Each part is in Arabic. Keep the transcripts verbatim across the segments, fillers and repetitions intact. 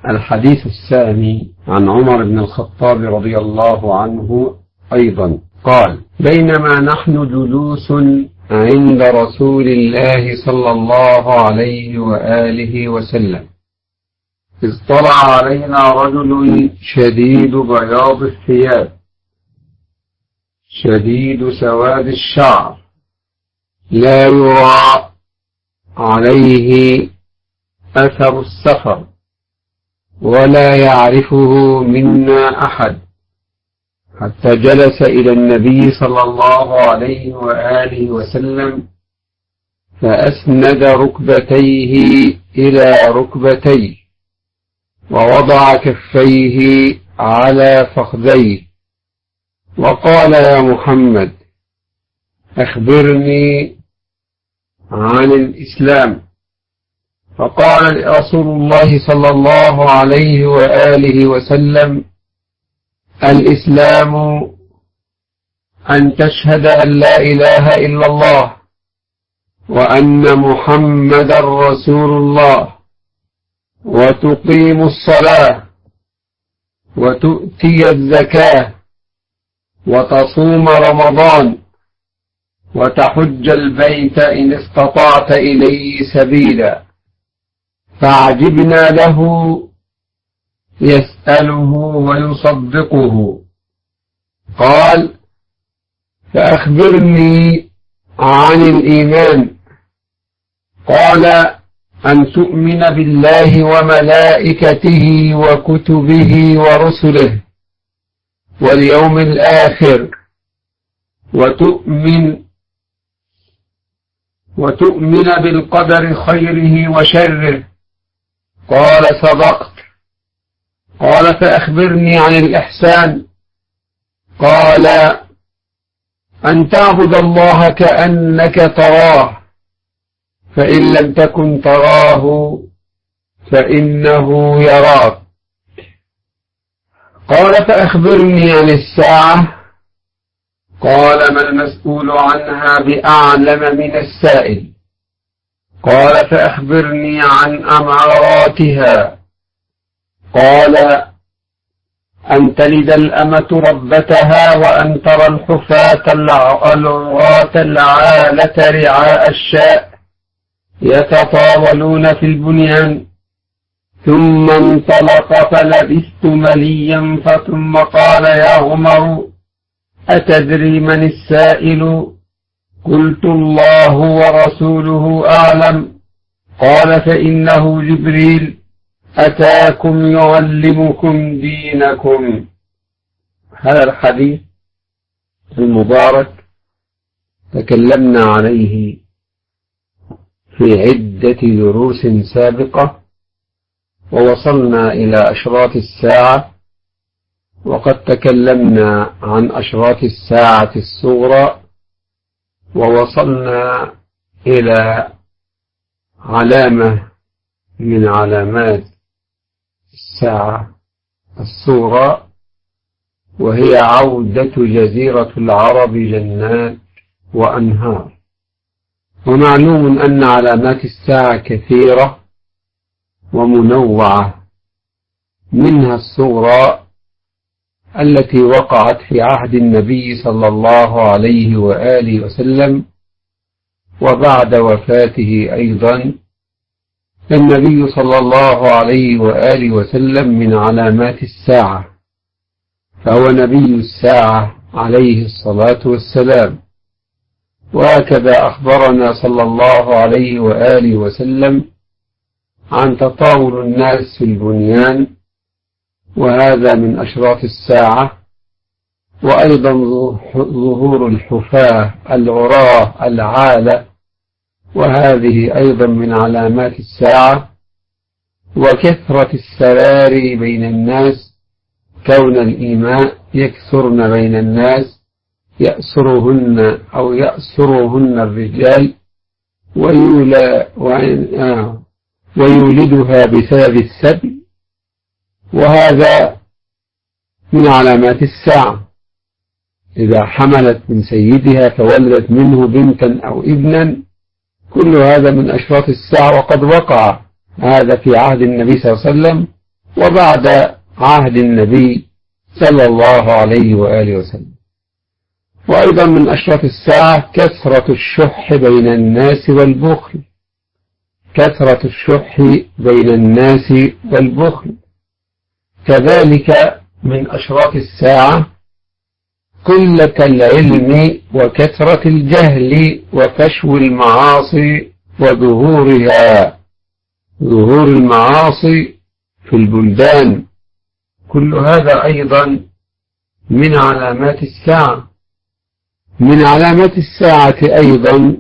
الحديث الثاني عن عمر بن الخطاب رضي الله عنه أيضا قال: بينما نحن جلوس عند رسول الله صلى الله عليه وآله وسلم إذ طلع علينا رجل شديد بياض الثياب شديد سواد الشعر لا يرى عليه أثر السفر ولا يعرفه منا أحد، حتى جلس إلى النبي صلى الله عليه وآله وسلم فأسند ركبتيه إلى ركبتيه ووضع كفيه على فخذيه وقال: يا محمد، أخبرني عن الإسلام. فقال رسول الله صلى الله عليه وآله وسلم: الإسلام أن تشهد أن لا إله إلا الله وأن محمدا رسول الله وتقيم الصلاة وتؤتي الزكاة وتصوم رمضان وتحج البيت إن استطعت إليه سبيلا. فعجبنا له يسأله ويصدقه. قال: فأخبرني عن الإيمان. قال: أن تؤمن بالله وملائكته وكتبه ورسله واليوم الآخر وتؤمن وتؤمن بالقدر خيره وشره. قال: صدقت. قال: فأخبرني عن الإحسان. قال: أن تعبد الله كأنك تراه فإن لم تكن تراه فإنه يراك. قال: فأخبرني عن الساعة. قال: ما المسؤول عنها بأعلم من السائل. قال: فأخبرني عن أماراتها. قال: أن تلد الأمة ربتها وأن ترى الحفاة العراة العالة رعاء الشاء يتطاولون في البنيان. ثم انطلق فلبثت مليا ثم قال: يا عمر، أتدري من السائل؟ قلت: الله ورسوله أعلم. قال: فإنه جبريل أتاكم يعلمكم دينكم. هذا الحديث المبارك تكلمنا عليه في عدة دروس سابقة، ووصلنا إلى أشراط الساعة، وقد تكلمنا عن أشراط الساعة الصغرى، ووصلنا إلى علامة من علامات الساعة الصغرى، وهي عودة جزيرة العرب جنات وأنهار. ومعلوم أن علامات الساعة كثيرة ومنوعة، منها الصغرى التي وقعت في عهد النبي صلى الله عليه وآله وسلم وبعد وفاته أيضا. النبي صلى الله عليه وآله وسلم من علامات الساعة، فهو نبي الساعة عليه الصلاة والسلام. وهكذا أخبرنا صلى الله عليه وآله وسلم عن تطاول الناس في البنيان، وهذا من أشراط الساعة. وأيضا ظهور الحفاة العراة العالة، وهذه أيضا من علامات الساعة. وكثرة السراري بين الناس، كون الإيماء يكثرن بين الناس، يأسرهن أو يأسرهن الرجال ويولدها بسبب السبي، وهذا من علامات الساعة. إذا حملت من سيدها فولدت منه بنتا أو ابنا، كل هذا من أشراط الساعة، وقد وقع هذا في عهد النبي صلى الله عليه وسلم وبعد عهد النبي صلى الله عليه وآله وسلم. وأيضا من أشراط الساعة كثرة الشح بين الناس والبخل، كثرة الشح بين الناس والبخل. كذلك من أشراط الساعة قلة العلم وكثرة الجهل وفشو المعاصي وظهورها، ظهور المعاصي في البلدان، كل هذا أيضا من علامات الساعة. من علامات الساعة أيضا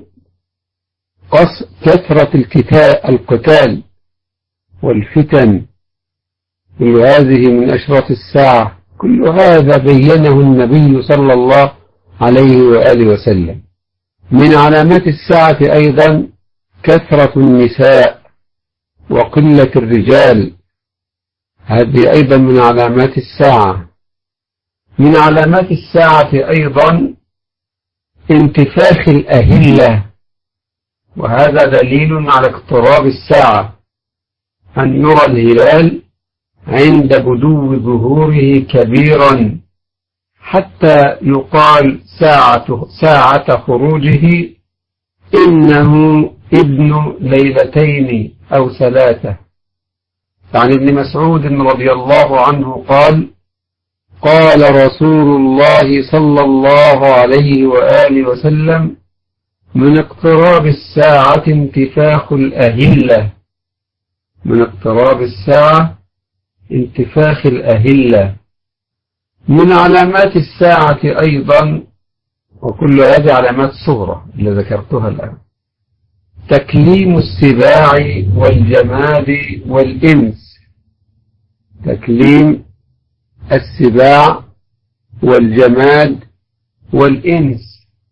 كثرة القتال والفتن، كل هذه من أشراط الساعة، كل هذا بينه النبي صلى الله عليه وآله وسلم. من علامات الساعة أيضا كثرة النساء وقلة الرجال، هذه أيضا من علامات الساعة. من علامات الساعة أيضا انتفاخ الأهلة، وهذا دليل على اقتراب الساعة، أن يرى الهلال عند بدو ظهوره كبيرا حتى يقال ساعة, ساعة خروجه إنه ابن ليلتين أو ثلاثة. عن ابن مسعود رضي الله عنه قال: قال رسول الله صلى الله عليه وآله وسلم: من اقتراب الساعة انتفاخ الأهلة، من اقتراب الساعة انتفاخ الأهلة. من علامات الساعة أيضا، وكل هذه علامات صغرى اللي ذكرتها الآن، تكليم السباع والجماد والإنس، تكليم السباع والجماد والإنس.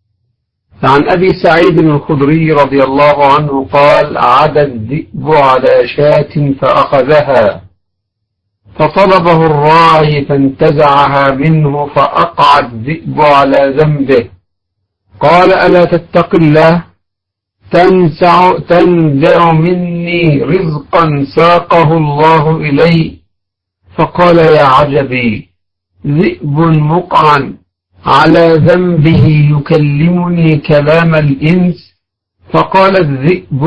عن أبي سعيد الخدري رضي الله عنه قال: عاد الذئب على شاة فأخذها، فطلبه الراعي فانتزعها منه، فأقع الذئب على ذنبه، قال: ألا تتق الله؟ تنزع, تنزع مني رزقا ساقه الله إلي. فقال: يا عجبي، ذئب مقعا على ذنبه يكلمني كلام الإنس. فقال الذئب: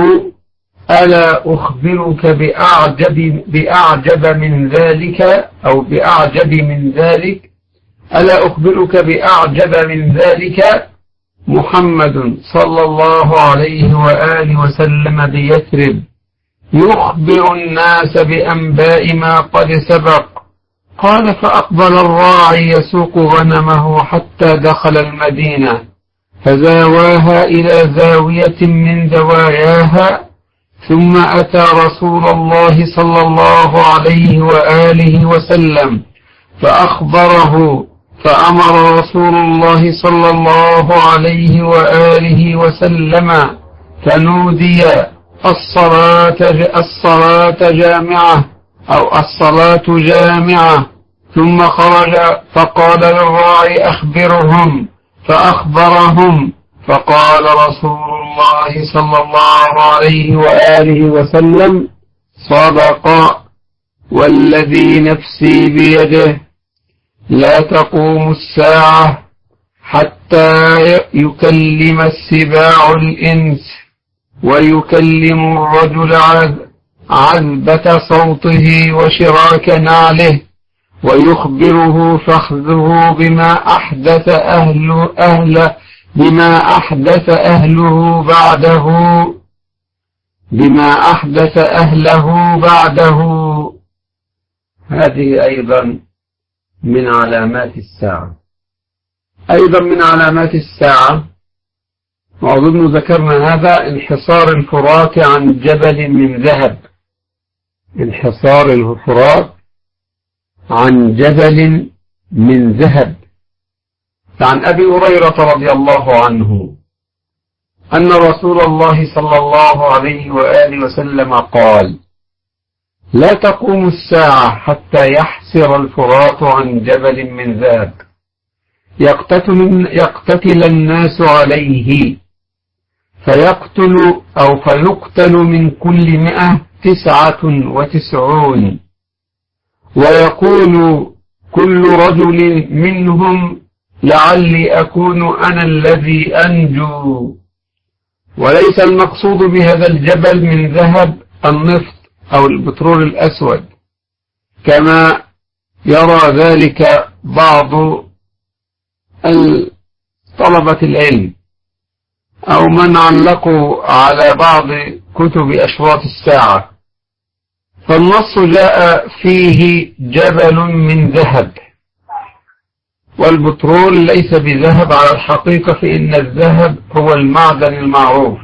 ألا أخبرك بأعجب, بأعجب من ذلك أو بأعجب من ذلك ألا أخبرك بأعجب من ذلك؟ محمد صلى الله عليه وآله وسلم بيثرب يخبر الناس بأنباء ما قد سبق. قال: فأقبل الراعي يسوق غنمه حتى دخل المدينة، فزاواها إلى زاوية من زواياها، ثم أتى رسول الله صلى الله عليه وآله وسلم فأخبره، فأمر رسول الله صلى الله عليه وآله وسلم، فنودي: الصلاة الصلاة جامعة أو الصلاة جامعة. ثم خرج فقال للراعي: أخبرهم، فأخبرهم، فقال رسول الله صلى الله عليه وآله وسلم: صدق، والذي نفسي بيده لا تقوم الساعة حتى يكلم السباع الإنس، ويكلم الرجل عذبة صوته وشراك نعله، ويخبره فخذه بما أحدث أهل أهله بما أحدث أهله بعده بما أحدث أهله بعده. هذه أيضا من علامات الساعة. أيضا من علامات الساعة، وأظن ذكرنا هذا، انحصار الفرات عن جبل من ذهب، انحصار الفرات عن جبل من ذهب. عن أبي هريرة رضي الله عنه أن رسول الله صلى الله عليه وآله وسلم قال: لا تقوم الساعة حتى يحسر الفرات عن جبل من ذهب يقتتل, يقتتل الناس عليه، فيقتل أو فيقتل من كل مئة تسعة وتسعون، ويقول كل رجل منهم لعلي أكون أنا الذي أنجو. وليس المقصود بهذا الجبل من ذهب النفط أو البترول الأسود كما يرى ذلك بعض طلبة العلم أو من علقوا على بعض كتب أشراط الساعة، فالنص جاء فيه جبل من ذهب، والبترول ليس بذهب على الحقيقة، فإن الذهب هو المعدن المعروف.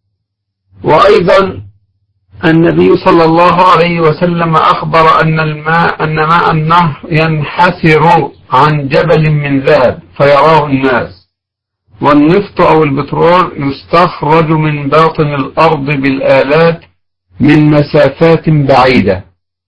وأيضا النبي صلى الله عليه وسلم أخبر أن الماء أن ماء النهر ينحسر عن جبل من ذهب فيراه الناس. والنفط أو البترول يستخرج من باطن الأرض بالآلات من مسافات بعيدة.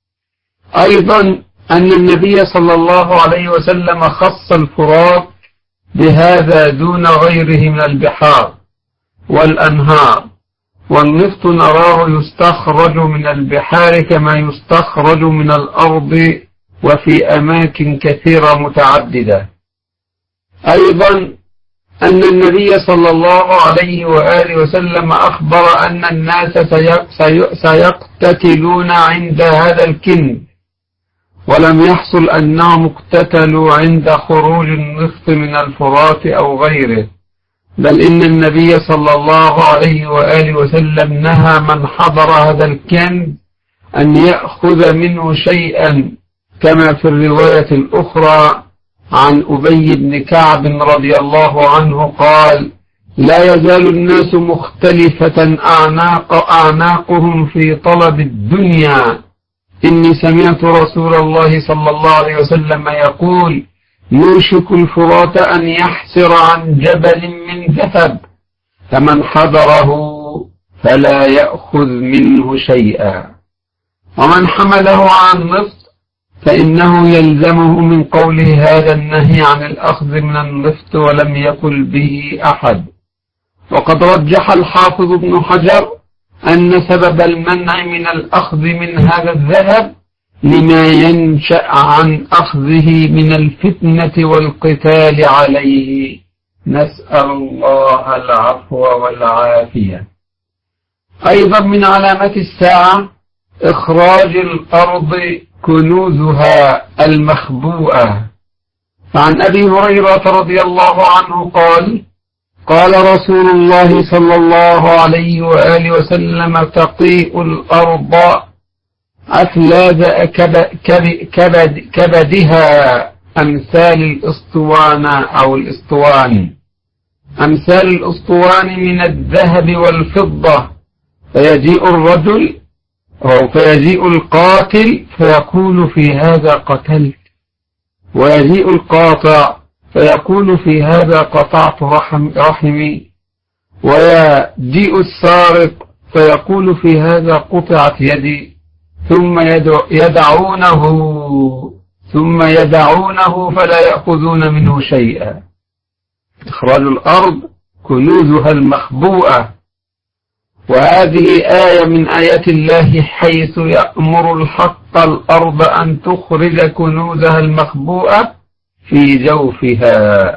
أيضا أن النبي صلى الله عليه وسلم خص الفرات بهذا دون غيره من البحار والأنهار. والنفط نراه يستخرج من البحار كما يستخرج من الأرض وفي أماكن كثيرة متعددة. أيضا أن النبي صلى الله عليه وآله وسلم أخبر أن الناس سيقتتلون عند هذا الكنز، ولم يحصل أنهم اقتتلوا عند خروج النفط من الفرات أو غيره، بل إن النبي صلى الله عليه وآله وسلم نهى من حضر هذا الكنز أن يأخذ منه شيئا، كما في الرواية الأخرى عن أبي بن كعب رضي الله عنه قال: لا يزال الناس مختلفة أعناق أعناقهم في طلب الدنيا، إني سمعت رسول الله صلى الله عليه وسلم يقول: يوشك الفرات أن يحسر عن جبل من ذهب، فمن حضره فلا يأخذ منه شيئا. ومن حمله عن النفط فإنه يلزمه من قوله هذا النهي عن الأخذ من النفط ولم يقل به أحد. وقد رجح الحافظ ابن حجر أن سبب المنع من الأخذ من هذا الذهب لما ينشأ عن أخذه من الفتنة والقتال عليه، نسأل الله العفو والعافية. أيضا من علامات الساعة إخراج الأرض كنوزها المخبوءة. فعن أبي هريرة رضي الله عنه قال: قال رسول الله صلى الله عليه وآله وسلم: تقيء الأرض أفلاذ كبد كبد كبدها أمثال الأسطوان أو الأسطوان أمثال الأسطوان من الذهب والفضة، فيجيء الرجل أو فيجيء القاتل فيقول في هذا قتلت، ويجيء القاطع فيقول في هذا قطعت رحم رحمي، ويجيء السارق فيقول في هذا قطعت يدي، ثم يدعونه ثم يدعونه فلا يأخذون منه شيئا. إخراج الأرض كنوزها المخبوءة. وهذه آية من آيات الله حيث يأمر الحق الأرض أن تخرج كنوزها المخبوءة في جوفها.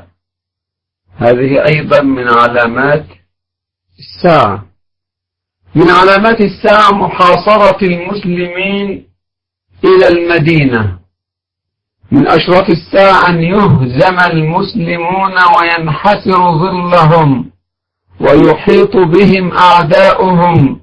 هذه أيضا من علامات الساعة. من علامات الساعة محاصرة المسلمين إلى المدينة. من أشراط الساعة أن يهزم المسلمون وينحسر ظلهم ويحيط بهم أعداؤهم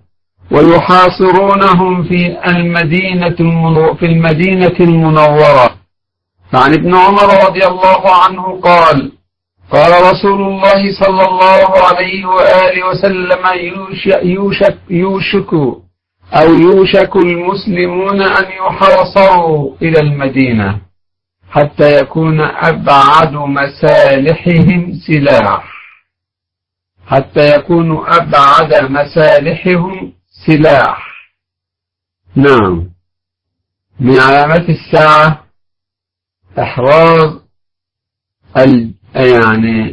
ويحاصرونهم في المدينة في المدينة المنورة. فعن ابن عمر رضي الله عنه قال: قال رسول الله صلى الله عليه وآله وسلم: يوشك, يوشك أو يوشك المسلمون أن يحاصروا إلى المدينة حتى يكون أبعد مصالحهم سلاح حتى يكون أبعد مصالحهم سلاح. نعم. من علامات الساعة إحراز ال... يعني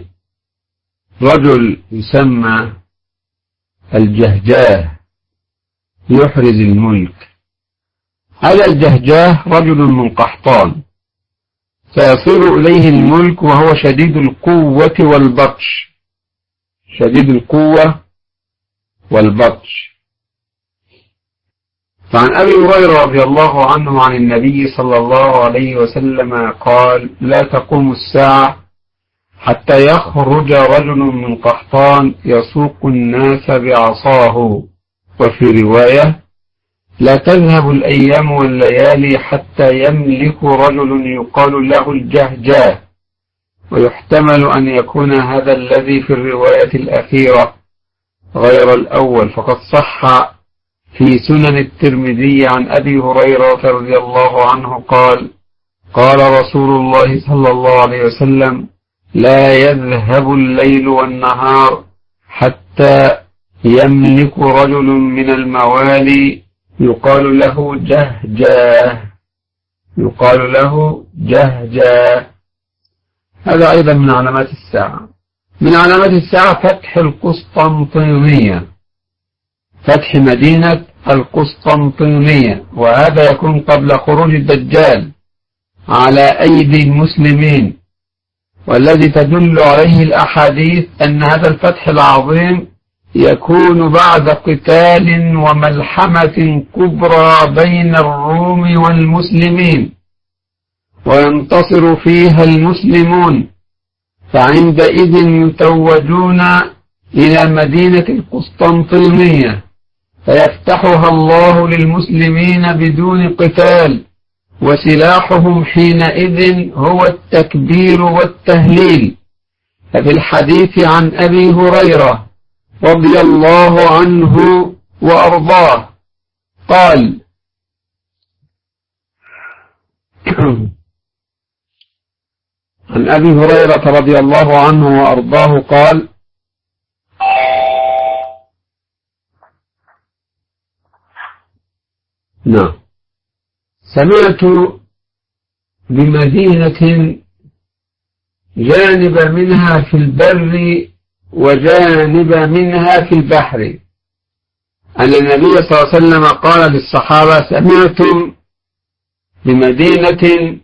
رجل يسمى الجهجاه يحرز الملك، هذا الجهجاه رجل من قحطان، سيصير إليه الملك وهو شديد القوة والبطش، شديد القوة والبطش. فعن أبي هريرة رضي الله عنه عن النبي صلى الله عليه وسلم قال: لا تقوم الساعة حتى يخرج رجل من قحطان يسوق الناس بعصاه. وفي رواية: لا تذهب الأيام والليالي حتى يملك رجل يقال له الجهجاه، ويحتمل أن يكون هذا الذي في الرواية الأخيرة غير الأول، فقد صح في سنن الترمذي عن أبي هريرة رضي الله عنه قال: قال رسول الله صلى الله عليه وسلم: لا يذهب الليل والنهار حتى يملك رجل من الموالي يقال له جهجاه، يقال له جهجاه. هذا أيضا من علامات الساعة. من علامات الساعة فتح القسطنطينية، فتح مدينة القسطنطينية، وهذا يكون قبل خروج الدجال على أيدي المسلمين، والذي تدل عليه الأحاديث أن هذا الفتح العظيم يكون بعد قتال وملحمة كبرى بين الروم والمسلمين، وينتصر فيها المسلمون، فعندئذ يتوجون إلى مدينة القسطنطينية فيفتحها الله للمسلمين بدون قتال، وسلاحهم حينئذ هو التكبير والتهليل. ففي الحديث عن أبي هريرة رضي الله عنه وأرضاه قال: عن أبي هريرة رضي الله عنه وأرضاه قال: نعم، سمعت بمدينة جانب منها في البر وجانب منها في البحر، أن النبي صلى الله عليه وسلم قال للصحابة: سمعتم بمدينة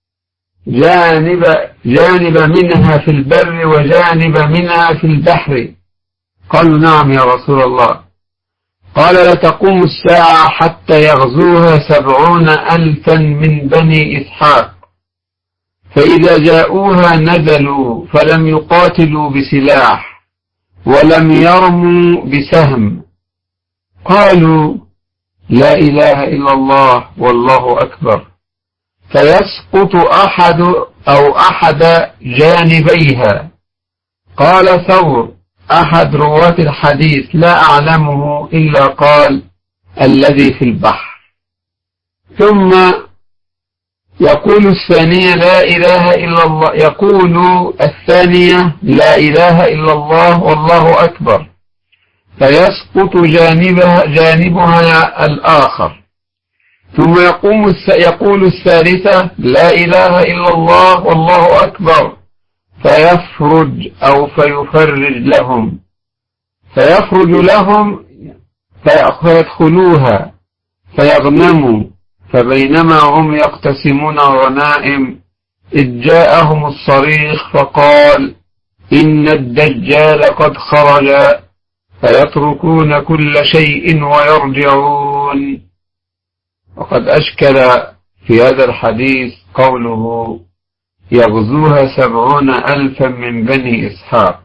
جانب, جانب منها في البر وجانب منها في البحر؟ قالوا: نعم يا رسول الله. قال: لتقوم الساعة حتى يغزوها سبعون ألفا من بني إسحاق، فإذا جاءوها نزلوا فلم يقاتلوا بسلاح ولم يرموا بسهم، قالوا: لا إله إلا الله والله أكبر، فيسقط أحد أو أحد جانبيها. قال ثور أحد رواة الحديث: لا أعلمه إلا قال: الذي في البحر. ثم يقول الثانية: لا إله إلا الله، يقول الثانية: لا إله إلا الله والله أكبر، فيسقط جانبها, جانبها الآخر. ثم يقوم يقول الثالثة: لا إله إلا الله والله أكبر، فيفرج أو فيفرج لهم، فيخرج لهم فيدخلوها فيغنموا. فبينما هم يقتسمون الغنائم إذ جاءهم الصريخ فقال: إن الدجال قد خرج، فيتركون كل شيء ويرجعون. وقد أشكل في هذا الحديث قوله: يغزوها سبعون ألفا من بني إسحاق.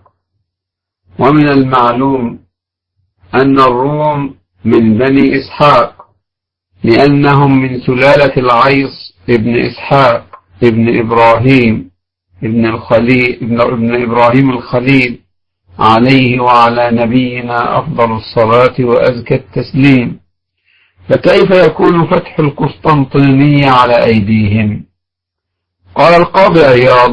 ومن المعلوم أن الروم من بني إسحاق، لأنهم من سلالة العيص ابن إسحاق ابن إبراهيم ابن الخليل ابن, ابن إبراهيم الخليل عليه وعلى نبينا أفضل الصلاة وأزكى التسليم. فكيف يكون فتح القسطنطينية على أيديهم؟ قال القاضي عياض: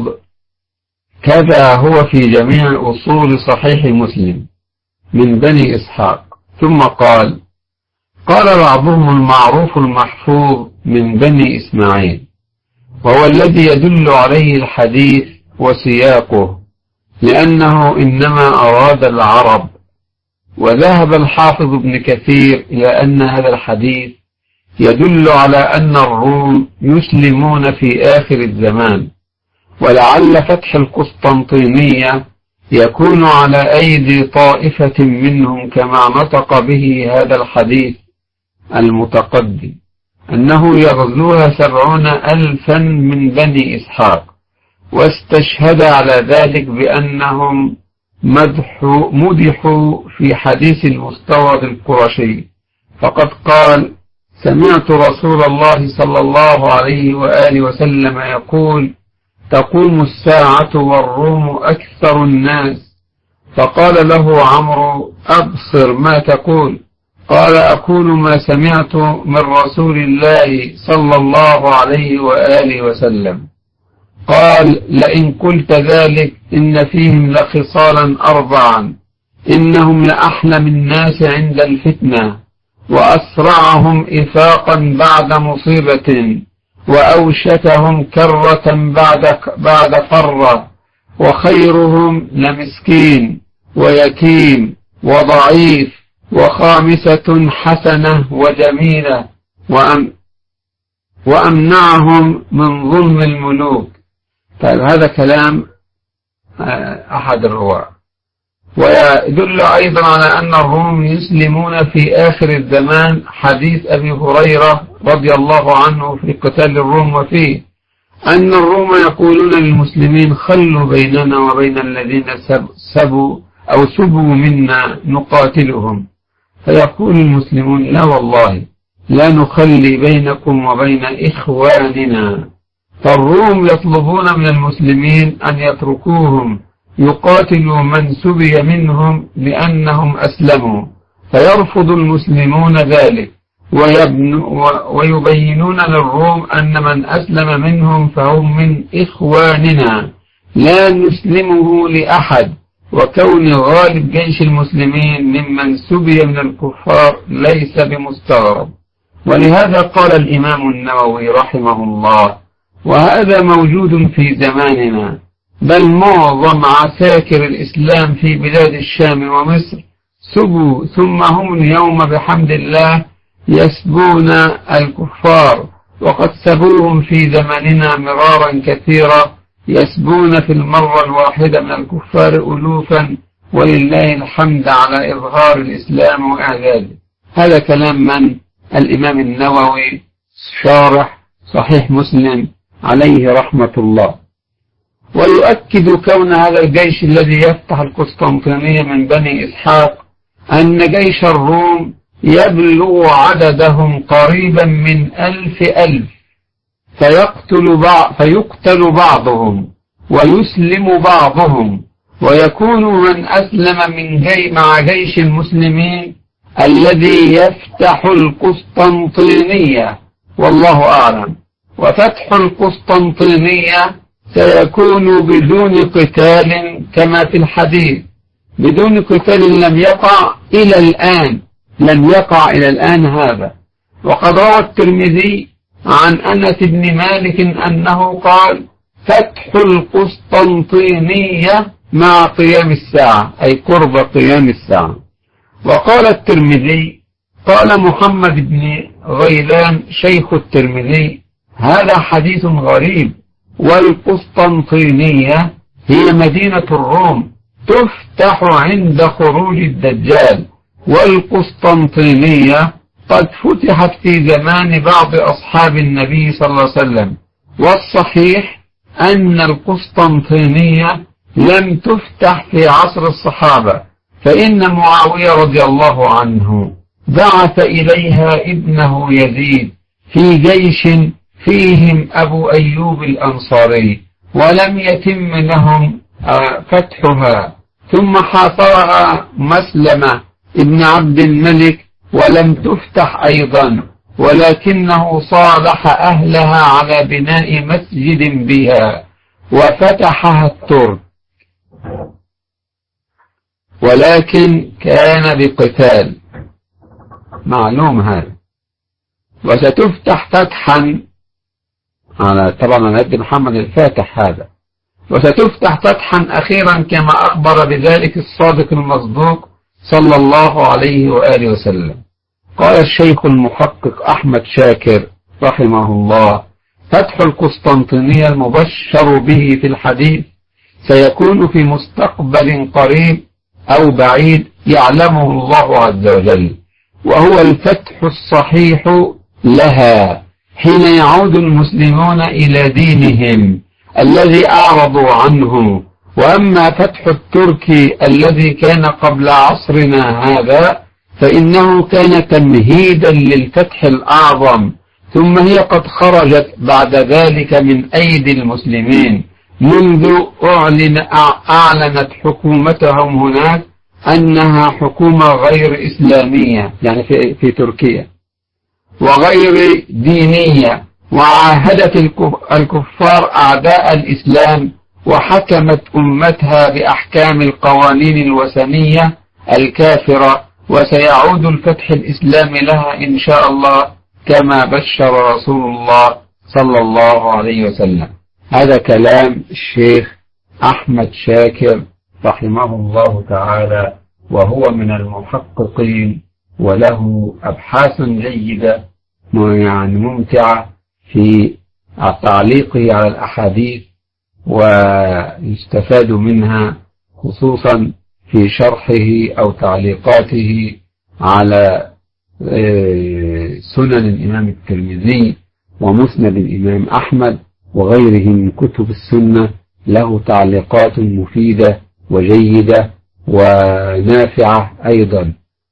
كذا هو في جميع أصول صحيح مسلم من بني إسحاق. ثم قال: قال بعضهم: المعروف المحفوظ من بني إسماعيل، وهو الذي يدل عليه الحديث وسياقه، لأنه إنما أراد العرب. وذهب الحافظ ابن كثير إلى أن هذا الحديث يدل على أن الروم يسلمون في آخر الزمان، ولعل فتح القسطنطينية يكون على أيدي طائفة منهم كما نطق به هذا الحديث المتقدم أنه يغزوها سبعون ألفا من بني إسحاق، واستشهد على ذلك بأنهم مدحوا, مدحوا في حديث المستورد القرشي، فقد قال: سمعت رسول الله صلى الله عليه وآله وسلم يقول: تقوم الساعة والروم أكثر الناس. فقال له عمرو: أبصر ما تقول. قال: أقول ما سمعت من رسول الله صلى الله عليه وآله وسلم. قال: لئن قلت ذلك إن فيهم لخصالا أربعا: إنهم لأحلم الناس عند الفتنة، وأسرعهم إفاقا بعد مصيبة، وأوشكهم كرة بعد بعد فرة، وخيرهم لمسكين ويتيم وضعيف، وخامسة حسنة وجميلة، وأم وأمنعهم من ظلم الملوك. طيب هذا كلام أحد الرواة. ويدل أيضا على أن الروم يسلمون في آخر الزمان حديث أبي هريرة رضي الله عنه في قتال الروم، وفيه أن الروم يقولون للمسلمين: خلوا بيننا وبين الذين سبوا أو سبوا منا نقاتلهم. فيقول المسلمون: لا والله لا نخلي بينكم وبين إخواننا. فالروم يطلبون من المسلمين أن يتركوهم يقاتلوا من سبي منهم لأنهم أسلموا، فيرفض المسلمون ذلك ويبينون للروم أن من أسلم منهم فهم من إخواننا لا نسلمه لأحد، وكون غالب جيش المسلمين ممن سبي من الكفار ليس بمستغرب. ولهذا قال الإمام النووي رحمه الله: وهذا موجود في زماننا، بل معظم عساكر الإسلام في بلاد الشام ومصر سبوا، ثم هم اليوم بحمد الله يسبون الكفار، وقد سبوهم في زماننا مرارا كثيرا، يسبون في المرة الواحدة من الكفار ألوفا، ولله الحمد على إظهار الإسلام وإعداده. هذا كلام من؟ الإمام النووي شارح صحيح مسلم عليه رحمة الله. ويؤكد كون هذا الجيش الذي يفتح القسطنطينية من بني إسحاق أن جيش الروم يبلغ عددهم قريبا من ألف ألف، فيقتل, بعض فيقتل بعضهم ويسلم بعضهم، ويكون من أسلم من جي مع جيش المسلمين الذي يفتح القسطنطينية، والله أعلم. وفتح القسطنطينية سيكون بدون قتال كما في الحديث، بدون قتال لم يقع إلى الآن، لم يقع إلى الآن هذا. وقد روى الترمذي عن أنس بن مالك أنه قال: فتح القسطنطينية مع قيام الساعة، أي قرب قيام الساعة. وقال الترمذي: قال محمد بن غيلان شيخ الترمذي: هذا حديث غريب، والقسطنطينية هي مدينة الروم تفتح عند خروج الدجال، والقسطنطينية قد فتحت في زمان بعض أصحاب النبي صلى الله عليه وسلم. والصحيح أن القسطنطينية لم تفتح في عصر الصحابة، فإن معاوية رضي الله عنه بعث إليها ابنه يزيد في جيش فيهم أبو أيوب الأنصاري، ولم يتم لهم فتحها، ثم حاصرها مسلمة ابن عبد الملك ولم تفتح أيضا، ولكنه صالح أهلها على بناء مسجد بها وفتحها الترك، ولكن كان بقتال، معلوم هذا. وستفتح فتحا على طبعا على يد محمد الفاتح هذا، وستفتح فتحا أخيرا كما أخبر بذلك الصادق المصدوق صلى الله عليه وآله وسلم. قال الشيخ المحقق أحمد شاكر رحمه الله: فتح القسطنطينية المبشر به في الحديث سيكون في مستقبل قريب أو بعيد يعلمه الله عز وجل، وهو الفتح الصحيح لها حين يعود المسلمون إلى دينهم الذي أعرضوا عنه. وأما فتح التركي الذي كان قبل عصرنا هذا فإنه كان تمهيدا للفتح الأعظم، ثم هي قد خرجت بعد ذلك من أيدي المسلمين منذ أعلن أعلنت حكومتهم هناك أنها حكومة غير إسلامية، يعني في, في تركيا، وغير دينية، وعاهدت الكفار أعداء الإسلام، وحكمت أمتها بأحكام القوانين الوثنية الكافرة، وسيعود الفتح الإسلامي لها إن شاء الله كما بشر رسول الله صلى الله عليه وسلم. هذا كلام الشيخ أحمد شاكر رحمه الله تعالى، وهو من المحققين وله أبحاث جيدة يعني ممتعة في تعليقه على الأحاديث، ويستفاد منها خصوصا في شرحه أو تعليقاته على سنن الإمام الترمذي ومسند الإمام أحمد وغيره من كتب السنة. له تعليقات مفيدة وجيدة ونافعة أيضا،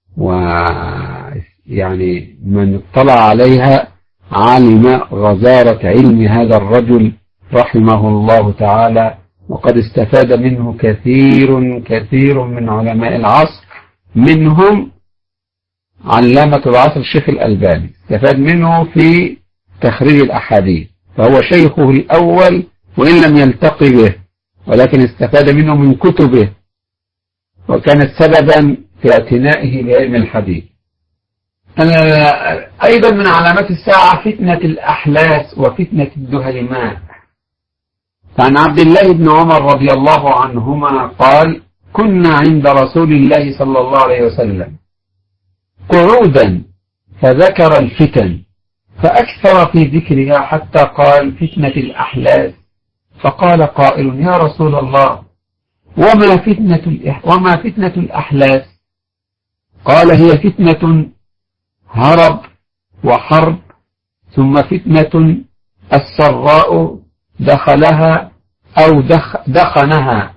ويعني من اطلع عليها علم غزارة علم هذا الرجل رحمه الله تعالى، وقد استفاد منه كثير كثير من علماء العصر، منهم علامة العصر الشيخ الألباني استفاد منه في تخريج الأحاديث، فهو شيخه الأول وإن لم يلتقي به، ولكن استفاد منه من كتبه، وكانت سببا في اعتنائه بعلم الحديث. أيضا من علامات الساعة فتنة الأحلاس وفتنة الدهيماء. فعن عبد الله بن عمر رضي الله عنهما قال: كنا عند رسول الله صلى الله عليه وسلم قعودا فذكر الفتن فأكثر في ذكرها حتى قال: فتنة الأحلاس. فقال قائل: يا رسول الله، وما فتنة وما فتنة الأحلاس؟ قال: هي فتنة هرب وحرب، ثم فتنة السراء دخلها أو دخ دخنها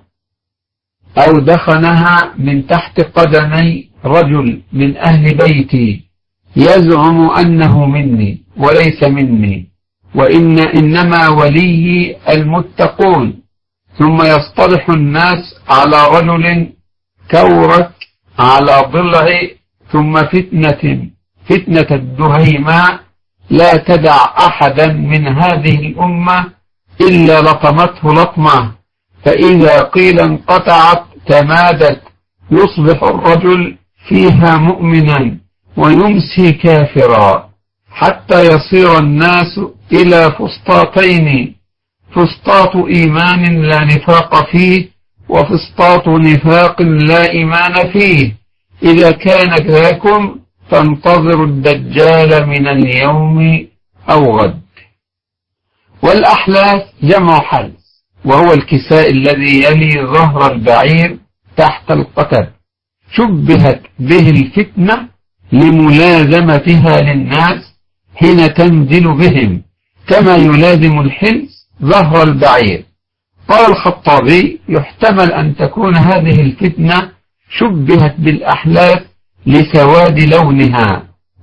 أو دخنها من تحت قدمي رجل من أهل بيتي يزعم أنه مني وليس مني، وإن إنما ولي المتقون. ثم يصطلح الناس على رجل كورك على ضلع. ثم فتنة فتنة الدهيماء لا تدع أحدا من هذه الأمة إلا لطمته لطمة، فإذا قيل انقطعت تمادت، يصبح الرجل فيها مؤمنا ويمسي كافرا، حتى يصير الناس إلى فسطاطين: فسطاط إيمان لا نفاق فيه، وفسطاط نفاق لا إيمان فيه. إذا كان كذاكم فانتظروا الدجال من اليوم أو غد. والأحلاس جمع حلس، وهو الكساء الذي يلي ظهر البعير تحت القتب، شبهت به الفتنة لملازمتها للناس حين تنزل بهم، كما يلازم الحلس ظهر البعير. قال الخطابي: يحتمل أن تكون هذه الفتنة شبهت بالأحلاس لسواد لونها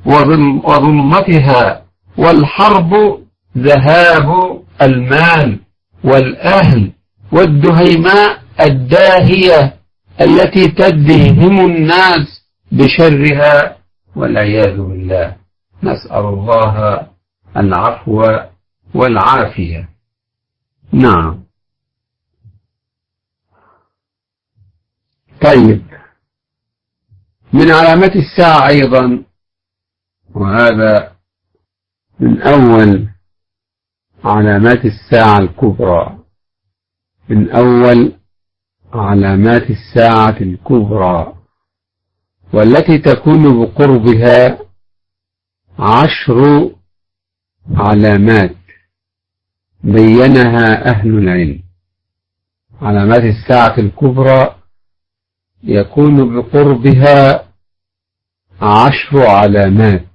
وظلمتها، والحرب ذهاب المال والأهل، والدهيماء الداهية التي تدهم الناس بشرها والعياذ بالله. نسأل الله العفو والعافية. نعم. طيب، من علامات الساعة أيضا، وهذا من أول علامات الساعة الكبرى، من أول علامات الساعة الكبرى، والتي تكون بقربها عشر علامات بينها أهل العلم. علامات الساعة الكبرى يكون بقربها عشر علامات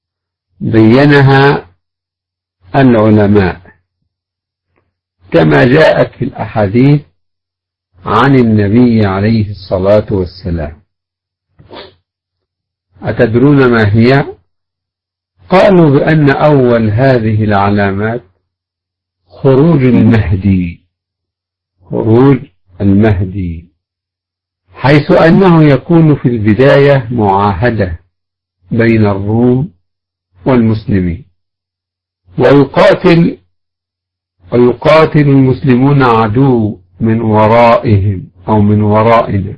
بينها العلماء كما جاءت في الأحاديث عن النبي عليه الصلاة والسلام. أتدرون ما هي؟ قالوا بأن أول هذه العلامات خروج المهدي، خروج المهدي، حيث أنه يكون في البداية معاهدة بين الروم والمسلمين، ويقاتل ويقاتل المسلمون عدو من ورائهم أو من ورائنا،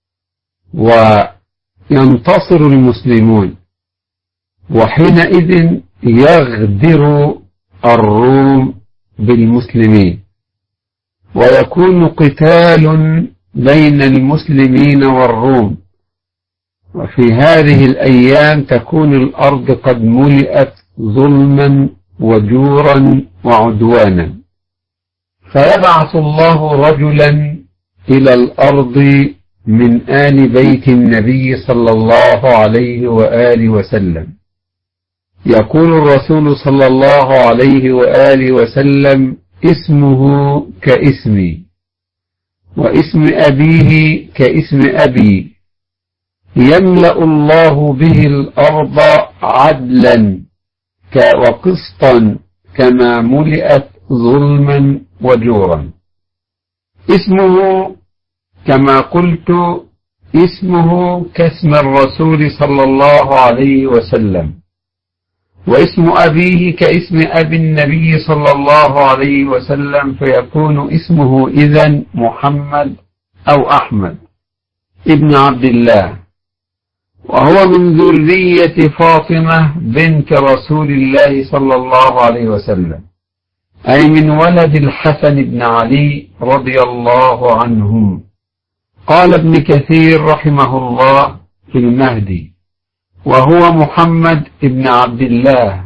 وينتصر المسلمون، وحينئذ يغدر الروم بالمسلمين، ويكون قتال بين المسلمين والروم. وفي هذه الأيام تكون الأرض قد ملئت ظلما وجورا وعدوانا، فيبعث الله رجلا إلى الأرض من آل بيت النبي صلى الله عليه وآله وسلم، يقول الرسول صلى الله عليه وآله وسلم: اسمه كاسمي واسم أبيه كاسم أبي، يملأ الله به الأرض عدلا وقسطا كما ملئت ظلما وجورا. اسمه كما قلت اسمه كاسم الرسول صلى الله عليه وسلم، واسم أبيه كاسم أبي النبي صلى الله عليه وسلم، فيكون اسمه إذن محمد أو أحمد ابن عبد الله، وهو من ذرية فاطمة بنت رسول الله صلى الله عليه وسلم، أي من ولد الحسن بن علي رضي الله عنهم. قال ابن كثير رحمه الله في المهدي: وهو محمد ابن عبد الله.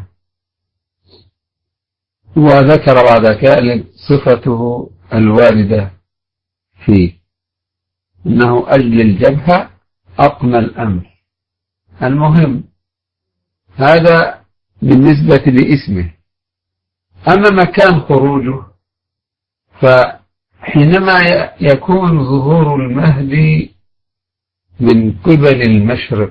وذكر بعد ذلك صفته الواردة فيه، إنه أجل الجبهة أقنى الأمر. المهم هذا بالنسبة لاسمه. أما مكان خروجه، فحينما يكون ظهور المهدي من قبل المشرق،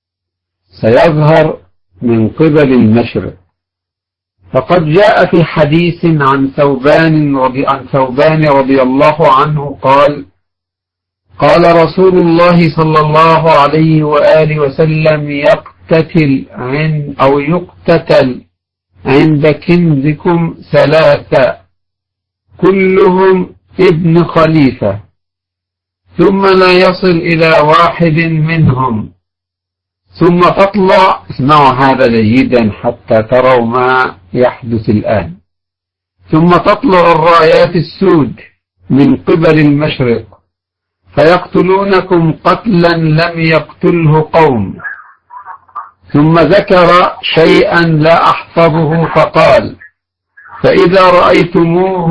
سيظهر من قبل المشرق. فقد جاء في حديث عن ثوبان رضي, عن ثوبان رضي الله عنه قال: قال رسول الله صلى الله عليه وآله وسلم: يقتتل عند أو يقتتل عند كنزكم ثلاثة كلهم ابن خليفة، ثم لا يصل إلى واحد منهم، ثم تطلع، اسمعوا هذا جيدا حتى تروا ما يحدث الآن، ثم تطلع الرايات السود من قبل المشرق، فيقتلونكم قتلا لم يقتله قوم. ثم ذكر شيئا لا أحفظه فقال: فإذا رأيتموه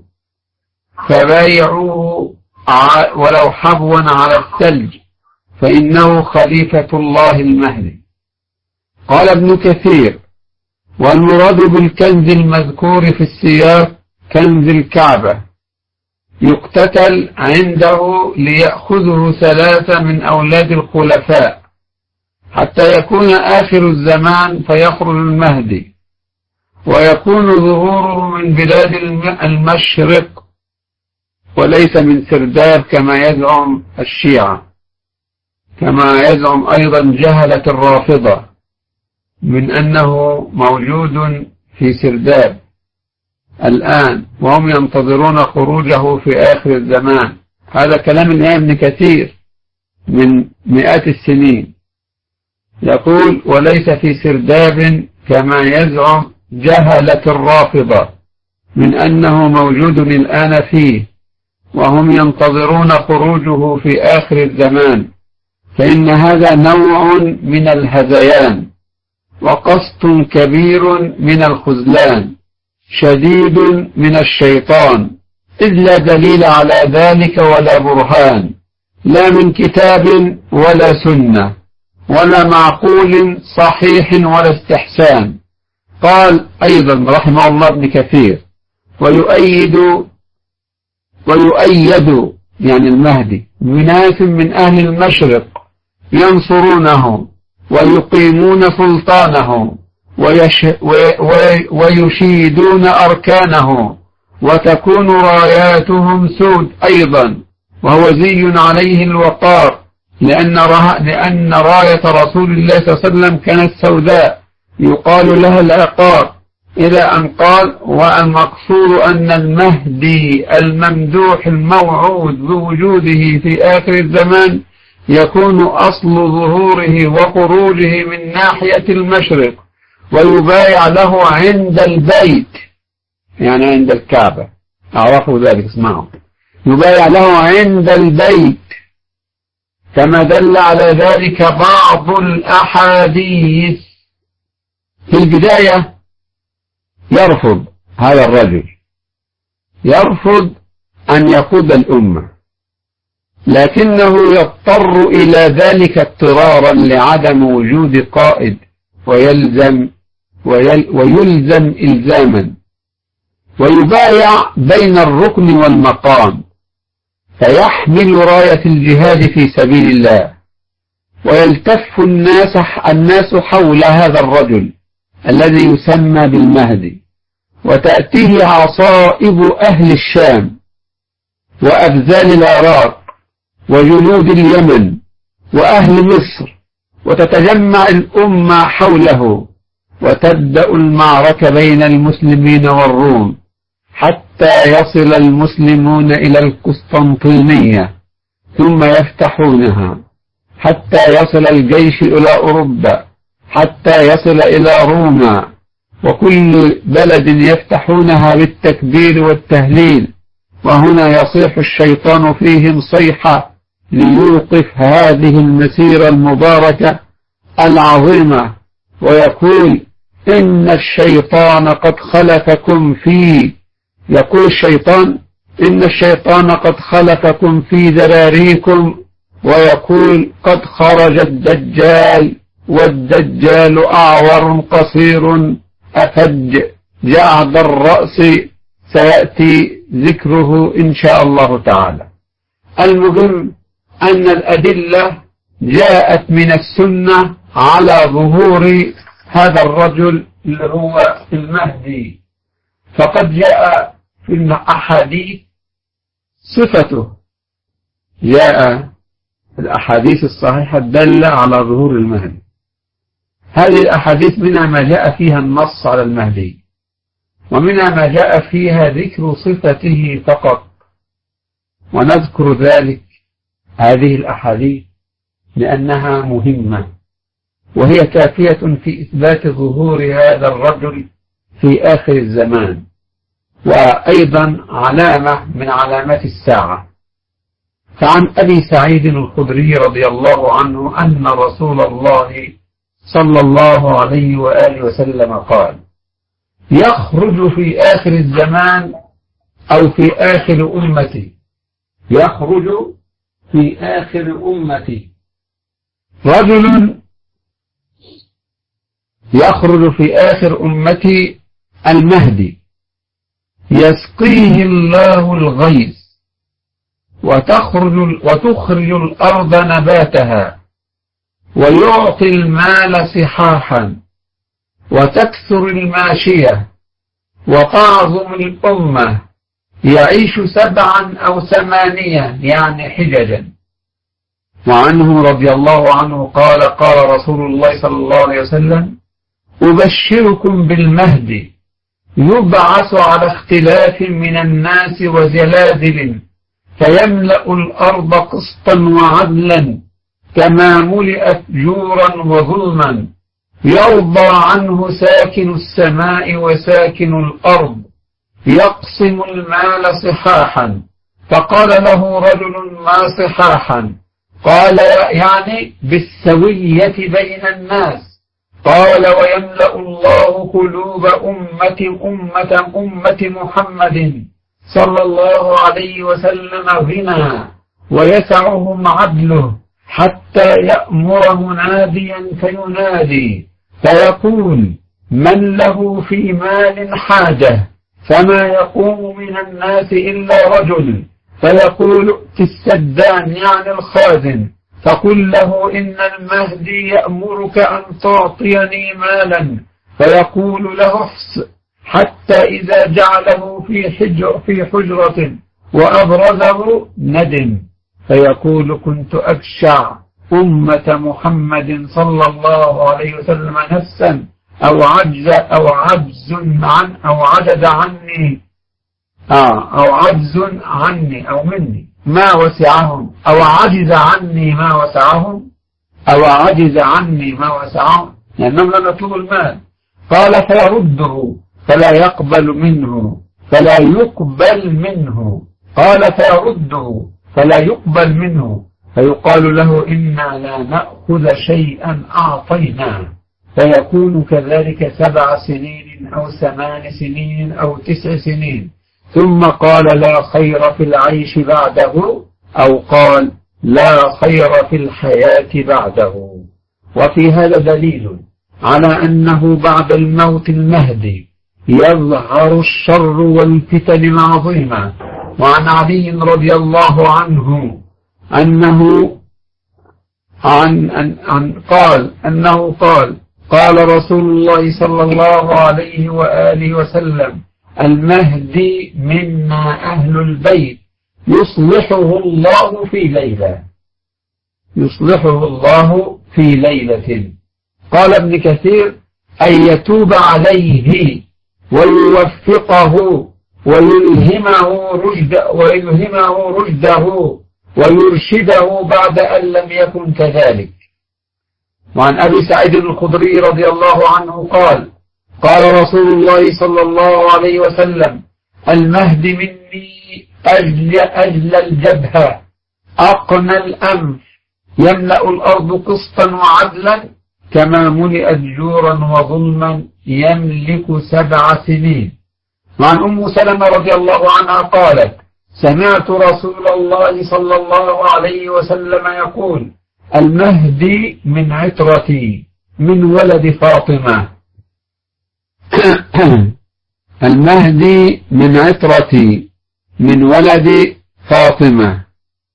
فبايعوه ولو حبوا على الثلج، فإنه خليفة الله المهدي. قال ابن كثير: والمراد بالكنز المذكور في السياق كنز الكعبة، يقتتل عنده ليأخذه ثلاثة من أولاد الخلفاء حتى يكون آخر الزمان فيخرج المهدي، ويكون ظهوره من بلاد المشرق وليس من سرداب كما يزعم الشيعة، كما يزعم أيضا جهلة الرافضة من أنه موجود في سرداب الآن وهم ينتظرون خروجه في آخر الزمان. هذا كلام الإمام ابن كثير من مئات السنين، يقول: وليس في سرداب كما يزعم جهلة الرافضة من أنه موجود الآن فيه وهم ينتظرون خروجه في آخر الزمان، فإن هذا نوع من الهذيان وقسط كبير من الخذلان شديد من الشيطان، إذ لا دليل على ذلك ولا برهان، لا من كتاب ولا سنة ولا معقول صحيح ولا استحسان. قال أيضا رحمه الله ابن كثير: ويؤيد ويؤيد يعني المهدي بناس من أهل المشرق ينصرونه ويقيمون سلطانه ويش ويشيدون أركانه، وتكون راياتهم سود أيضا، وهو زي عليه الوقار، لأن, لأن راية رسول الله صلى الله عليه وسلم كانت سوداء يقال لها العقار، إلى أن قال: والمقصود أن المهدي الممدوح الموعود بوجوده في آخر الزمان يكون أصل ظهوره وخروجه من ناحية المشرق، ويبايع له عند البيت، يعني عند الكعبة، أعرفوا ذلك، اسمعوا، يبايع له عند البيت، كما دل على ذلك بعض الأحاديث. في البداية يرفض هذا الرجل، يرفض أن يقود الأمة، لكنه يضطر إلى ذلك اضطرارا لعدم وجود قائد، ويلزم ويل ويلزم إلزاما، ويبايع بين الركن والمقام، فيحمل راية الجهاد في سبيل الله، ويلتف الناس الناس حول هذا الرجل الذي يسمى بالمهدي، وتأتيه عصائب أهل الشام وأبذال العراق وجنود اليمن وأهل مصر، وتتجمع الأمة حوله، وتبدأ المعركة بين المسلمين والروم، حتى يصل المسلمون إلى القسطنطينية ثم يفتحونها، حتى يصل الجيش إلى أوروبا، حتى يصل إلى روما، وكل بلد يفتحونها بالتكبير والتهليل، وهنا يصيح الشيطان فيهم صيحة ليوقف هذه المسيرة المباركة العظيمة، ويقول: إن الشيطان قد خلفكم في يقول الشيطان إن الشيطان قد خلفكم في ذراريكم، ويقول: قد خرج الدجال، والدجال أعور قصير أفج جعد الرأس، سيأتي ذكره إن شاء الله تعالى. المهم أن الأدلة جاءت من السنة على ظهور هذا الرجل اللي هو المهدي، فقد جاء في الأحاديث صفته، جاء الأحاديث الصحيحة الدالة على ظهور المهدي. هذه الأحاديث منها ما جاء فيها النص على المهدي، ومنها ما جاء فيها ذكر صفته فقط، ونذكر ذلك هذه الأحاديث لأنها مهمة، وهي كافية في إثبات ظهور هذا الرجل في آخر الزمان، وأيضا علامة من علامات الساعة. فعن أبي سعيد الخدري رضي الله عنه أن رسول الله صلى الله عليه وآله وسلم قال: يخرج في آخر الزمان أو في آخر أمتي يخرج في آخر أمتي رجل يخرج في آخر أمتي المهدي، يسقيه الله الغيث، وتخرج, وتخرج الأرض نباتها، ويعطي المال صحاحا، وتكثر الماشية، وتعظم الأمة، يعيش سبعا أو ثمانية يعني حججا. وعنه رضي الله عنه قال: قال رسول الله صلى الله عليه وسلم: أبشركم بالمهدي يبعث على اختلاف من الناس وزلازل، فيملأ الأرض قسطا وعدلا كما ملئت جورا وظلما، يرضى عنه ساكن السماء وساكن الأرض، يقسم المال صحاحا. فقال له رجل: ما صحاحا؟ قال: يعني بالسوية بين الناس. قال ويملأ الله قلوب أمة أمة أمة محمد صلى الله عليه وسلم غنى ويسعهم عدله حتى يأمر مناديا فينادي فيقول من له في مال حاجة فما يقوم من الناس إلا رجل فيقول ائت السدان يعني الخازن فقل له إن المهدي يأمرك أن تعطيني مالا فيقول له احس حتى إذا جعله في حجر في حجرة وأبرزه ندم فيقول كنت أبشع أمة محمد صلى الله عليه وسلم نفسا أو عجز أو عجز عن أو عجز عني آه أو عجز عني أو مني ما وسعهم أو عجز عني ما وسعهم أو عجز عني ما وسعهم لأنهم لم يطلبوا المال. قال فيرده فلا يقبل منه فلا يقبل منه قال فيرده فلا يقبل منه فيقال له إنا لا نأخذ شيئا أعطيناه فيكون كذلك سبع سنين أو ثمان سنين أو تسع سنين ثم قال لا خير في العيش بعده أو قال لا خير في الحياة بعده. وفي هذا دليل على أنه بعد الموت المهدي يظهر الشر والفتن العظيمة. وعن علي رضي الله عنه أنه عن أن أن قال أنه قال قال رسول الله صلى الله عليه وآله وسلم المهدي منا أهل البيت يصلحه الله في ليلة يصلحه الله في ليلة. قال ابن كثير أن يتوب عليه ويوفقه ويلهمه رشد ويلهمه رشده ويرشده بعد أن لم يكن كذلك. وعن أبي سعيد الخدري رضي الله عنه قال قال رسول الله صلى الله عليه وسلم المهدي مني أجل أجل الجبهة أقنى الأنف يملأ الأرض قسطا وعدلا كما ملئت جورا وظلما يملك سبع سنين. وعن أم سلمة رضي الله عنها قالت سمعت رسول الله صلى الله عليه وسلم يقول المهدي من عترتي من ولد فاطمة المهدي من عترتي من ولد فاطمة.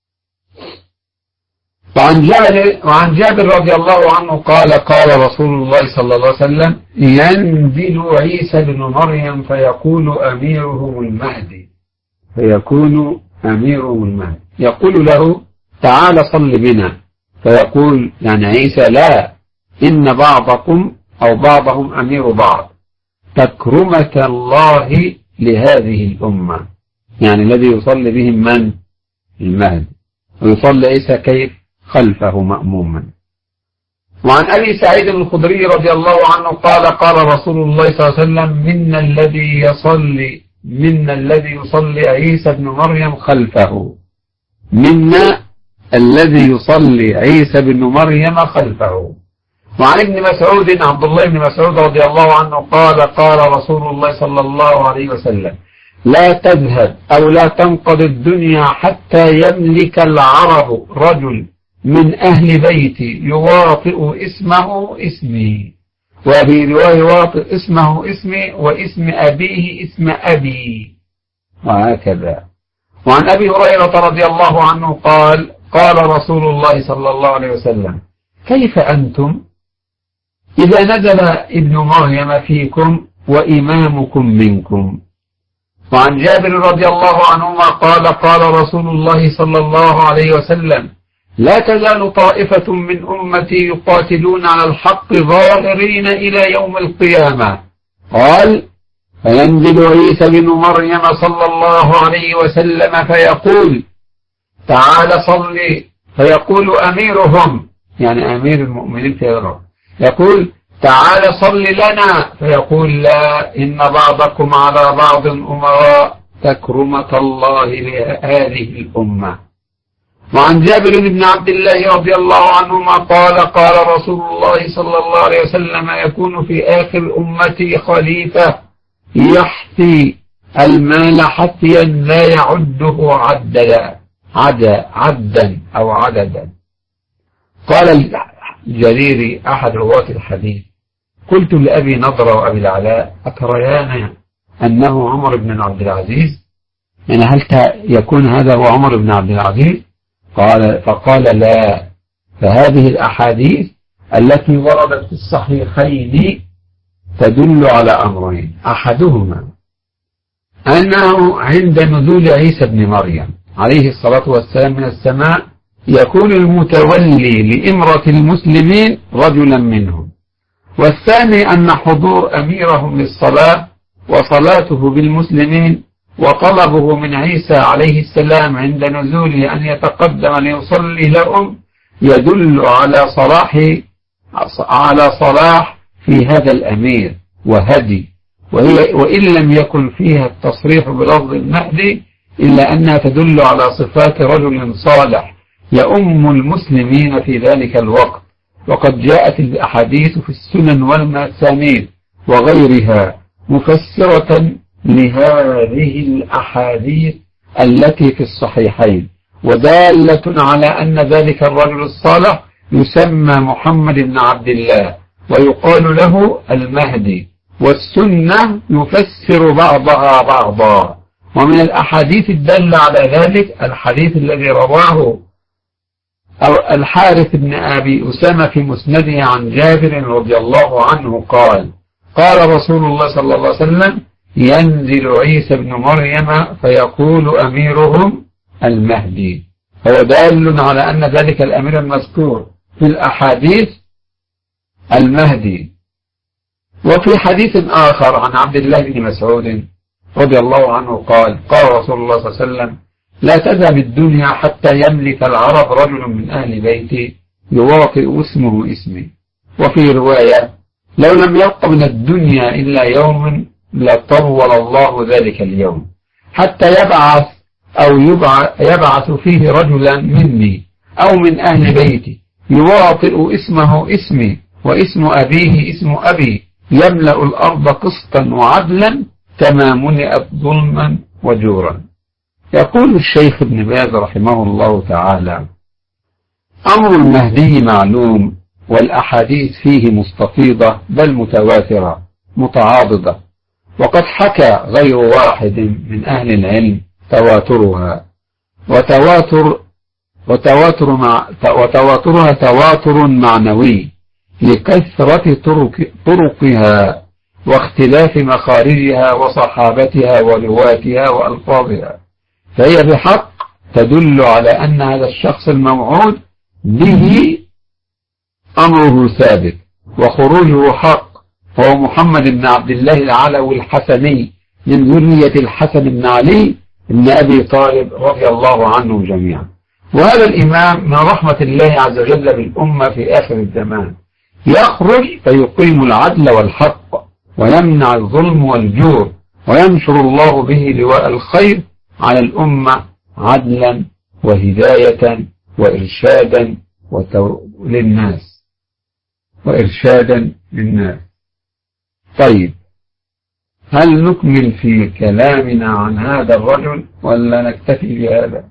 وعن جابر, وعن جابر رضي الله عنه قال قال رسول الله صلى الله عليه وسلم ينزل عيسى بن مريم فيقول أميرهم المهدي فيكون أميرهم المهدي يقول له تعال صل بنا فيقول يعني عيسى لا إن بعضكم أو بعضهم أمير بعض تكرمة الله لهذه الأمة يعني الذي يصلي بهم من المهدي ويصلي عيسى كيف خلفه مأموما. وعن أبي سعيد الخدري رضي الله عنه قال قال رسول الله صلى الله عليه وسلم منا الذي يصلي منا الذي يصلي عيسى بن مريم خلفه منا الذي يصلي عيسى بن مريم خلفه. وعن ابن مسعود عبد الله بن مسعود رضي الله عنه قال قال رسول الله صلى الله عليه وسلم لا تذهب أو لا تنقضي الدنيا حتى يملك العرب رجل من أهل بيتي يواطئ اسمه اسمي وفي رواية يواطئ اسمه اسمي واسم أبيه اسم أبي وهكذا. وعن أبي هريرة رضي الله عنه قال قال رسول الله صلى الله عليه وسلم كيف أنتم إذا نزل ابن مريم فيكم وإمامكم منكم. وعن جابر رضي الله عنهما قال قال رسول الله صلى الله عليه وسلم لا تزال طائفة من أمتي يقاتلون على الحق ظاهرين إلى يوم القيامة. قال فينزل عيسى بن مريم صلى الله عليه وسلم فيقول تعال صلي فيقول أميرهم يعني أمير المؤمنين في الأرض يقول تعال صل لنا فيقول لا إن بعضكم على بعض أمراء تكرمة الله لهذه الأمة. وعن جابر بن عبد الله رضي الله عنهما قال قال رسول الله صلى الله عليه وسلم يكون في آخر أمتي خليفة يحثي المال حثيا لا يعده عددا عدا عدا أو عددا. قال الجريري أحد رواة الحديث قلت لأبي نضر وأبي العلاء أتريان أنه عمر بن عبد العزيز؟ يعني هل يكون هذا هو عمر بن عبد العزيز؟ قال فقال لا، فهذه الأحاديث التي وردت في الصحيحين تدل على أمرين، أحدهما أنه عند نزول عيسى بن مريم عليه الصلاة والسلام من السماء يكون المتولي لإمرة المسلمين رجلا منهم، والثاني أن حضور أميرهم للصلاة وصلاته بالمسلمين وطلبه من عيسى عليه السلام عند نزوله أن يتقدم ليصلي لهم يدل على صلاح على صلاح في هذا الأمير وهدي، وهي وإن لم يكن فيها التصريح بلفظ المهدي إلا أنها تدل على صفات رجل صالح يؤم المسلمين في ذلك الوقت. وقد جاءت الأحاديث في السنن والمسانيد وغيرها مفسرة لهذه الأحاديث التي في الصحيحين ودالة على أن ذلك الرجل الصالح يسمى محمد بن عبد الله ويقال له المهدي، والسنة يفسر بعضها بعضا. ومن الأحاديث الدالة على ذلك الحديث الذي رواه أو الحارث بن أبي أسامة في مسنده عن جابر رضي الله عنه قال قال رسول الله صلى الله عليه وسلم ينزل عيسى بن مريم فيقول أميرهم المهدي، هو دال على أن ذلك الأمير المذكور في الأحاديث المهدي. وفي حديث آخر عن عبد الله بن مسعود رضي الله عنه قال قال رسول الله صلى الله عليه وسلم لا تذهب الدنيا حتى يملك العرب رجل من أهل بيتي يواطئ اسمه اسمي. وفي رواية لو لم يبق من الدنيا إلا يوم لطول الله ذلك اليوم حتى يبعث أو يبعث فيه رجلا مني أو من أهل بيتي يواطئ اسمه اسمي واسم أبيه اسم أبي يملأ الأرض قسطا وعدلا كما ملئت ظلما وجورا. يقول الشيخ ابن باز رحمه الله تعالى أمر المهدي معلوم والأحاديث فيه مستفيضة بل متواترة متعاضدة، وقد حكى غير واحد من أهل العلم تواترها وتواتر وتواتر مع وتواترها تواتر معنوي لكثرة طرق طرقها واختلاف مخارجها وصحابتها ولواتها وألفاظها، فهي بحق تدل على أن هذا الشخص الموعود به أمره ثابت وخروجه حق، هو محمد بن عبد الله العلوي الحسني من ذرية الحسن بن علي بن أبي طالب رضي الله عنهم جميعا. وهذا الإمام من رحمة الله عز وجل بالأمة في آخر الزمان يخرج فيقيم العدل والحق ويمنع الظلم والجور وينشر الله به لواء الخير على الأمة عدلا وهداية وإرشادا للناس وإرشادا للناس. طيب، هل نكمل في كلامنا عن هذا الرجل ولا نكتفي بهذا؟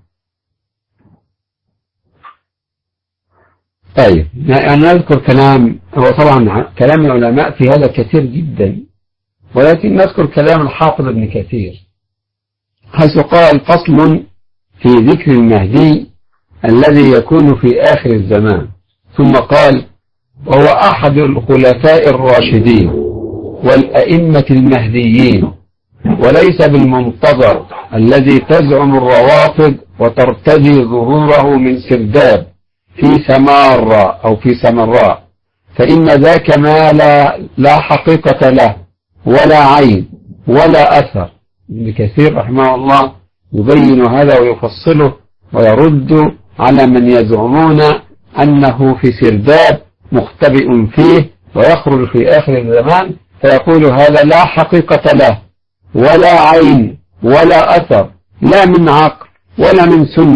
طيب، أنا نذكر كلام، هو طبعا كلام العلماء في هذا كثير جدا، ولكن نذكر كلام الحافظ ابن كثير حيث قال فصل في ذكر المهدي الذي يكون في آخر الزمان، ثم قال وهو أحد الخلفاء الراشدين والأئمة المهديين، وليس بالمنتظر الذي تزعم الروافض وترتجي ظهوره من سرداب في سمارة أو في سمراء، فإن ذاك ما لا, لا حقيقة له ولا عين ولا أثر. ابن كثير رحمه الله يبين هذا ويفصله ويرد على من يزعمون أنه في سرداب مختبئ فيه ويخرج في آخر الزمان، فيقول هذا لا حقيقة له ولا عين ولا أثر، لا من عقل ولا من سنة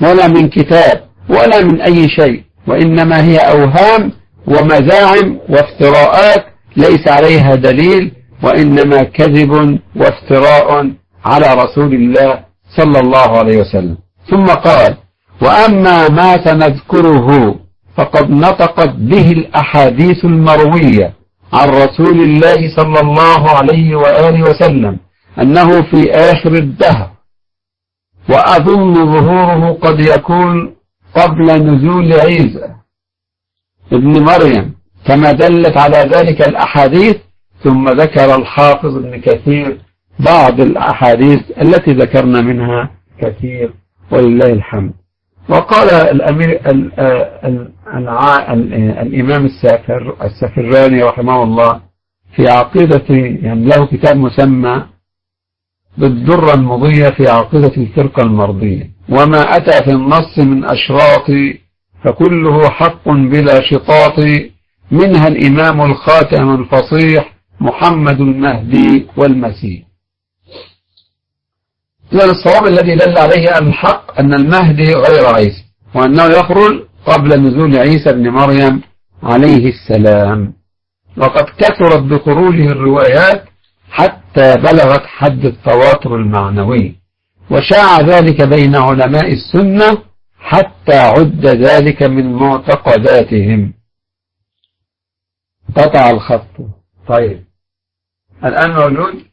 ولا من كتاب ولا من أي شيء، وإنما هي أوهام ومزاعم وافتراءات ليس عليها دليل، وإنما كذب وافتراء على رسول الله صلى الله عليه وسلم. ثم قال: وأما ما سنذكره فقد نطقت به الأحاديث المروية عن رسول الله صلى الله عليه وآله وسلم أنه في آخر الدهر، وأظن ظهوره قد يكون قبل نزول عيسى ابن مريم كما دلت على ذلك الأحاديث. ثم ذكر الحافظ ابن كثير بعض الأحاديث التي ذكرنا منها كثير ولله الحمد. وقال الأمير ال ال ال ال الإمام السافر السفراني رحمه الله في عقيدة، يعني له كتاب مسمى بالدرة المضية في عقيدة الفرقة المرضية: وما أتى في النص من أشراط فكله حق بلا شطاط، منها الإمام الخاتم الفصيح محمد المهدي والمسيح. إذن الصواب الذي دل عليه الحق أن المهدي غير عيسى، وأنه يخرج قبل نزول عيسى بن مريم عليه السلام. وقد كثرت بخروجه الروايات حتى بلغت حد التواتر المعنوي، وشاع ذلك بين علماء السنة حتى عد ذلك من معتقداتهم. قطع الخط. طيب الآن موجود.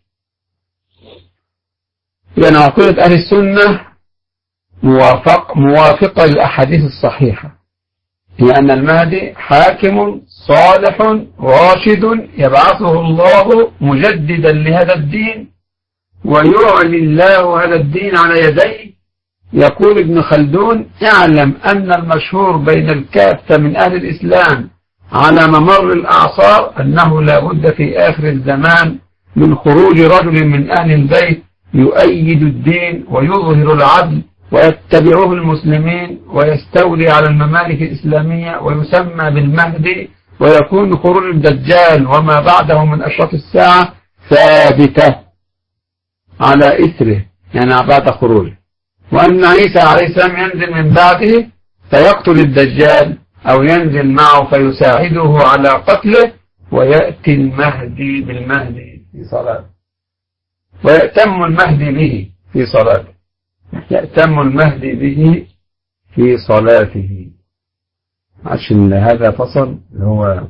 إذن عقيدة أهل السنة موافق موافقة للأحاديث الصحيحة، هي أن المهدي حاكم صالح راشد يبعثه الله مجددا لهذا الدين ويعلي الله هذا الدين على يديه. يقول ابن خلدون: اعلم أن المشهور بين الكافة من أهل الإسلام على ممر الأعصار أنه لا بد في آخر الزمان من خروج رجل من أهل البيت يؤيد الدين ويظهر العدل ويتبعه المسلمين ويستولي على الممالك الإسلامية ويسمى بالمهدي، ويكون خروج الدجال وما بعده من أشراط الساعة ثابتة على إثره، يعني بعد خروجه، وأن عيسى عليه السلام ينزل من بعده فيقتل الدجال أو ينزل معه فيساعده على قتله، ويأتي المهدي بالمهدي في صلاته، ويأتم المهدي به في صلاته يأتم المهدي به في صلاته. عشان هذا فصل اللي هو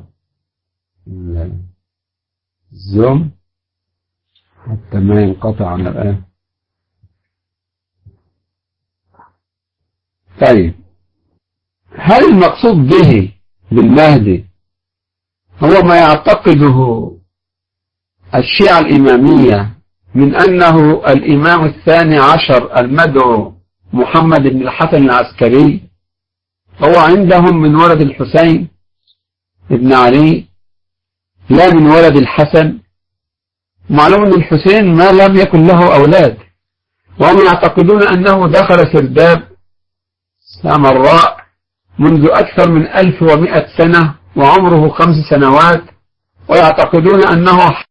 الزوم حتى ما ينقطع على الآن. طيب، هل المقصود به بالمهدي هو ما يعتقده الشيعة الإمامية من أنه الإمام الثاني عشر المدعو محمد بن الحسن العسكري، هو عندهم من ولد الحسين ابن علي لا من ولد الحسن؟ معلوم أن الحسين ما لم يكن له أولاد، وهم يعتقدون أنه دخل سرداب سامراء منذ أكثر من ألف ومئة سنة وعمره خمس سنوات، ويعتقدون أنه